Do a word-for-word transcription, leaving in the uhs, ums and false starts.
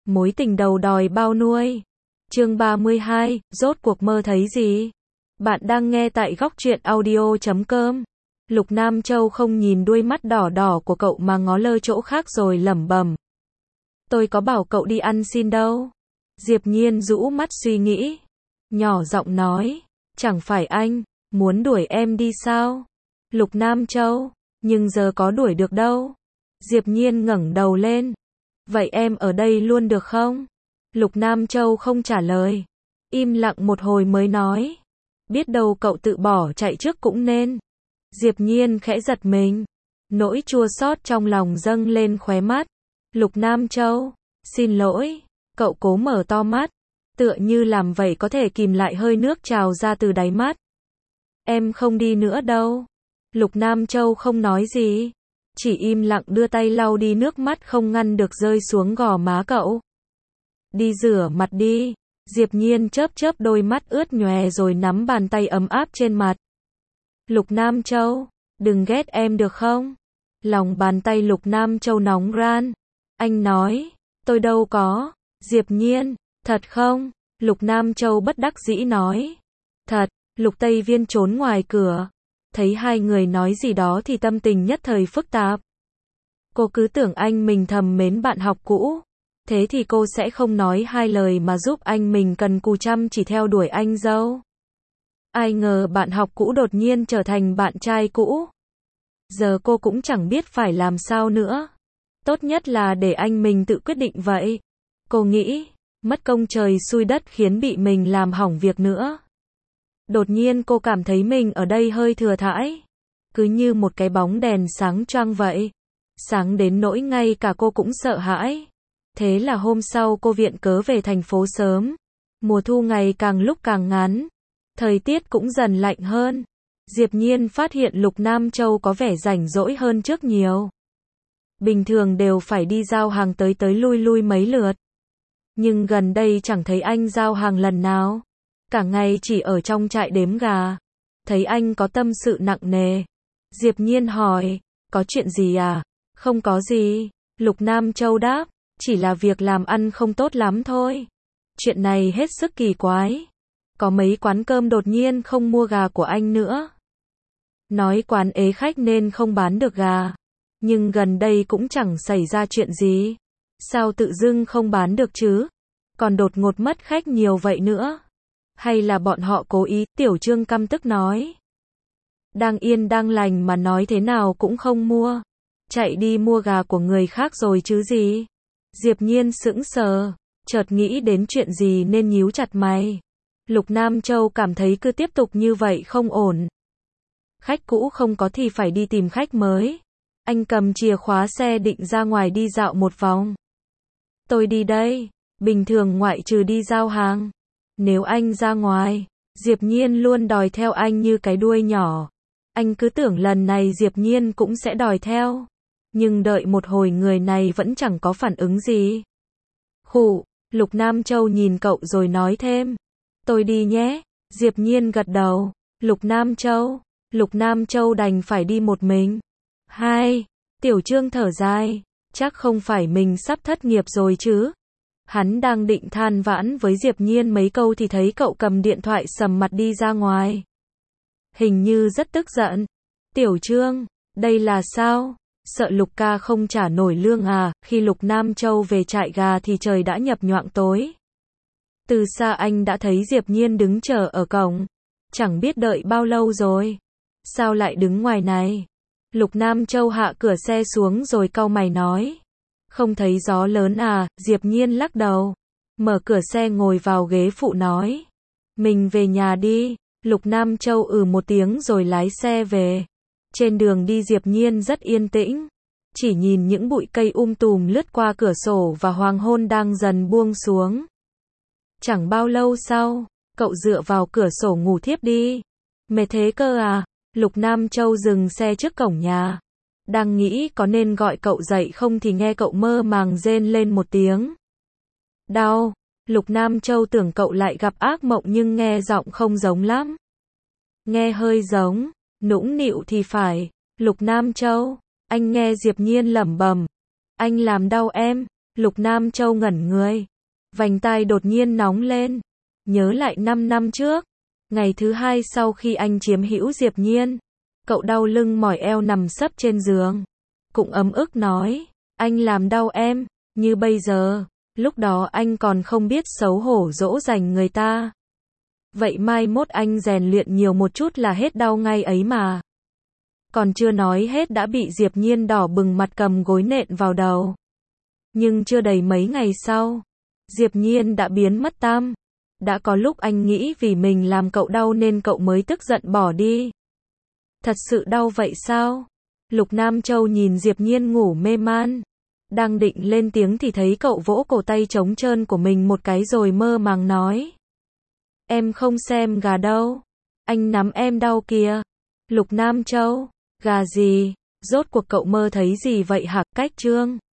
Mối tình đầu đòi bao nuôi. Chương ba mươi hai, rốt cuộc mơ thấy gì? Bạn đang nghe tại góc truyện audio chấm com. Lục Nam Châu không nhìn đuôi mắt đỏ đỏ của cậu mà ngó lơ chỗ khác rồi lẩm bẩm. Tôi có bảo cậu đi ăn xin đâu. Diệp Nhiên rũ mắt suy nghĩ. Nhỏ giọng nói, chẳng phải anh muốn đuổi em đi sao? Lục Nam Châu, nhưng giờ có đuổi được đâu. Diệp Nhiên ngẩng đầu lên. Vậy em ở đây luôn được không? Lục Nam Châu không trả lời. Im lặng một hồi mới nói. Biết đâu cậu tự bỏ chạy trước cũng nên. Diệp Nhiên khẽ giật mình. Nỗi chua xót trong lòng dâng lên khóe mắt. Lục Nam Châu, xin lỗi. Cậu cố mở to mắt. Tựa như làm vậy có thể kìm lại hơi nước trào ra từ đáy mắt. Em không đi nữa đâu. Lục Nam Châu không nói gì. Chỉ im lặng đưa tay lau đi nước mắt không ngăn được rơi xuống gò má cậu. Đi rửa mặt đi. Diệp Nhiên chớp chớp đôi mắt ướt nhòe rồi nắm bàn tay ấm áp trên mặt. Lục Nam Châu, đừng ghét em được không? Lòng bàn tay Lục Nam Châu nóng ran. Anh nói, tôi đâu có. Diệp Nhiên, thật không? Lục Nam Châu bất đắc dĩ nói. Thật. Lục Tây Viên trốn ngoài cửa. Thấy hai người nói gì đó thì tâm tình nhất thời phức tạp. Cô cứ tưởng anh mình thầm mến bạn học cũ. Thế thì cô sẽ không nói hai lời mà giúp anh mình cần cù chăm chỉ theo đuổi anh dâu. Ai ngờ bạn học cũ đột nhiên trở thành bạn trai cũ. Giờ cô cũng chẳng biết phải làm sao nữa. Tốt nhất là để anh mình tự quyết định vậy. Cô nghĩ, mất công trời xui đất khiến bị mình làm hỏng việc nữa. Đột nhiên cô cảm thấy mình ở đây hơi thừa thãi. Cứ như một cái bóng đèn sáng choang vậy. Sáng đến nỗi ngay cả cô cũng sợ hãi. Thế là hôm sau cô viện cớ về thành phố sớm. Mùa thu ngày càng lúc càng ngắn. Thời tiết cũng dần lạnh hơn. Diệp Nhiên phát hiện Lục Nam Châu có vẻ rảnh rỗi hơn trước nhiều. Bình thường đều phải đi giao hàng tới tới lui lui mấy lượt. Nhưng gần đây chẳng thấy anh giao hàng lần nào. Cả ngày chỉ ở trong trại đếm gà. Thấy anh có tâm sự nặng nề. Diệp Nhiên hỏi, có chuyện gì à? Không có gì. Lục Nam Châu đáp, chỉ là việc làm ăn không tốt lắm thôi. Chuyện này hết sức kỳ quái. Có mấy quán cơm đột nhiên không mua gà của anh nữa. Nói quán ế khách nên không bán được gà. Nhưng gần đây cũng chẳng xảy ra chuyện gì. Sao tự dưng không bán được chứ? Còn đột ngột mất khách nhiều vậy nữa. Hay là bọn họ cố ý? Tiểu Trương căm tức nói. Đang yên đang lành mà nói thế nào cũng không mua. Chạy đi mua gà của người khác rồi chứ gì? Diệp Nhiên sững sờ, chợt nghĩ đến chuyện gì nên nhíu chặt mày. Lục Nam Châu cảm thấy cứ tiếp tục như vậy không ổn. Khách cũ không có thì phải đi tìm khách mới. Anh cầm chìa khóa xe định ra ngoài đi dạo một vòng. Tôi đi đây. Bình thường ngoại trừ đi giao hàng. Nếu anh ra ngoài, Diệp Nhiên luôn đòi theo anh như cái đuôi nhỏ. Anh cứ tưởng lần này Diệp Nhiên cũng sẽ đòi theo. Nhưng đợi một hồi người này vẫn chẳng có phản ứng gì. Khụ, Lục Nam Châu nhìn cậu rồi nói thêm. Tôi đi nhé. Diệp Nhiên gật đầu. Lục Nam Châu. Lục Nam Châu đành phải đi một mình. Hai. Tiểu Trương thở dài. Chắc không phải mình sắp thất nghiệp rồi chứ. Hắn đang định than vãn với Diệp Nhiên mấy câu thì thấy cậu cầm điện thoại sầm mặt đi ra ngoài. Hình như rất tức giận. Tiểu Trương, đây là sao? Sợ Lục ca không trả nổi lương à? Khi Lục Nam Châu về trại gà thì trời đã nhập nhoạng tối. Từ xa anh đã thấy Diệp Nhiên đứng chờ ở cổng. Chẳng biết đợi bao lâu rồi. Sao lại đứng ngoài này? Lục Nam Châu hạ cửa xe xuống rồi cau mày nói. Không thấy gió lớn à? Diệp Nhiên lắc đầu. Mở cửa xe ngồi vào ghế phụ nói. Mình về nhà đi. Lục Nam Châu ừ một tiếng rồi lái xe về. Trên đường đi Diệp Nhiên rất yên tĩnh. Chỉ nhìn những bụi cây um tùm lướt qua cửa sổ và hoàng hôn đang dần buông xuống. Chẳng bao lâu sau, cậu dựa vào cửa sổ ngủ thiếp đi. Mệt thế cơ à? Lục Nam Châu dừng xe trước cổng nhà. Đang nghĩ có nên gọi cậu dậy không thì nghe cậu mơ màng rên lên một tiếng. Đau. Lục Nam Châu tưởng cậu lại gặp ác mộng nhưng nghe giọng không giống lắm. Nghe hơi giống, nũng nịu thì phải. Lục Nam Châu, anh nghe Diệp Nhiên lẩm bẩm. Anh làm đau em. Lục Nam Châu ngẩn người. Vành tai đột nhiên nóng lên. Nhớ lại năm năm trước. Ngày thứ hai sau khi anh chiếm hữu Diệp Nhiên. Cậu đau lưng mỏi eo nằm sấp trên giường. Cũng ấm ức nói. Anh làm đau em. Như bây giờ. Lúc đó anh còn không biết xấu hổ dỗ dành người ta. Vậy mai mốt anh rèn luyện nhiều một chút là hết đau ngay ấy mà. Còn chưa nói hết đã bị Diệp Nhiên đỏ bừng mặt cầm gối nện vào đầu. Nhưng chưa đầy mấy ngày sau, Diệp Nhiên đã biến mất tăm. Đã có lúc anh nghĩ vì mình làm cậu đau nên cậu mới tức giận bỏ đi. Thật sự đau vậy sao? Lục Nam Châu nhìn Diệp Nhiên ngủ mê man. Đang định lên tiếng thì thấy cậu vỗ cổ tay trống trơn của mình một cái rồi mơ màng nói. Em không xem gà đâu. Anh nắm em đau kìa. Lục Nam Châu, gà gì? Rốt cuộc cậu mơ thấy gì vậy hả? Cách chương